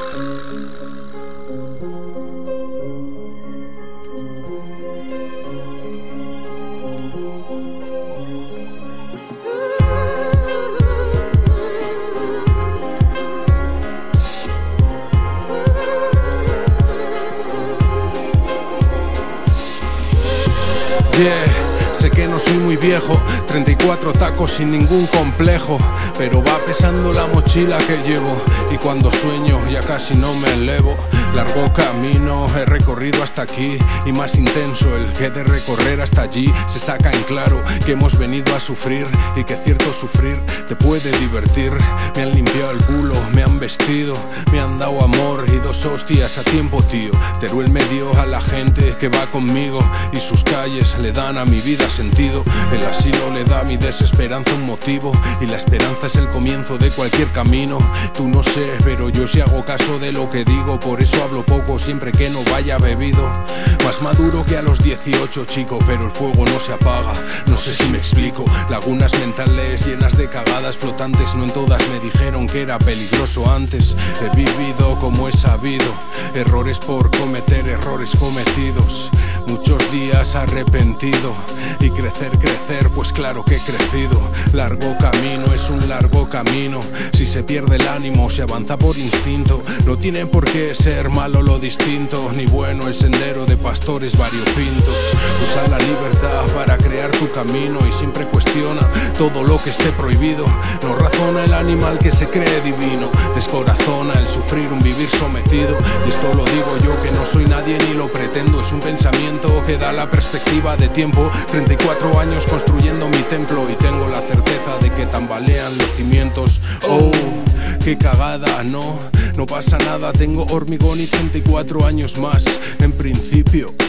Sé que no soy muy viejo, 34 tacos sin ningún complejo, pero va pesando la mochila que llevo, y cuando sueño ya casi no me elevo. Largo camino he recorrido hasta aquí, y más intenso el que de recorrer hasta allí. Se saca en claro que hemos venido a sufrir, y que cierto sufrir te puede divertir. Me han limpiado el culo, me han vestido, me han dado amor y 2 hostias a tiempo, tío. Teruel me dio a la gente que va conmigo, y sus calles le dan a mi vida sentido. El asilo le da a mi desesperanza un motivo, y la esperanza es el comienzo de cualquier camino. Tú no sé, pero yo sí hago caso de lo que digo, por eso hablo poco siempre que no vaya bebido. Más maduro que a los 18, chico, pero el fuego no se apaga. No sé si me explico. Lagunas mentales llenas de cagadas flotantes, no en todas me dijeron que era peligroso antes. He vivido como he sabido, errores por cometer, errores cometidos. Muchos días arrepentido, y crecer, pues claro que he crecido. Largo camino, es un largo camino. Si se pierde el ánimo, se avanza por instinto. No tiene por qué ser malo lo distinto, ni bueno el sendero de pastores variopintos. Usa la libertad para crear tu camino, y siempre cuestiona todo lo que esté prohibido. No razona el animal que se cree divino, descorazona el sufrir un vivir sometido. Y esto lo digo yo que no soy nadie ni lo pretendo, es un pensamiento que da la perspectiva de tiempo. 34 años construyendo mi templo, y tengo la certeza de que tambalean los cimientos. Oh, qué cagada, no pasa nada, tengo hormigón y 34 años más. En principio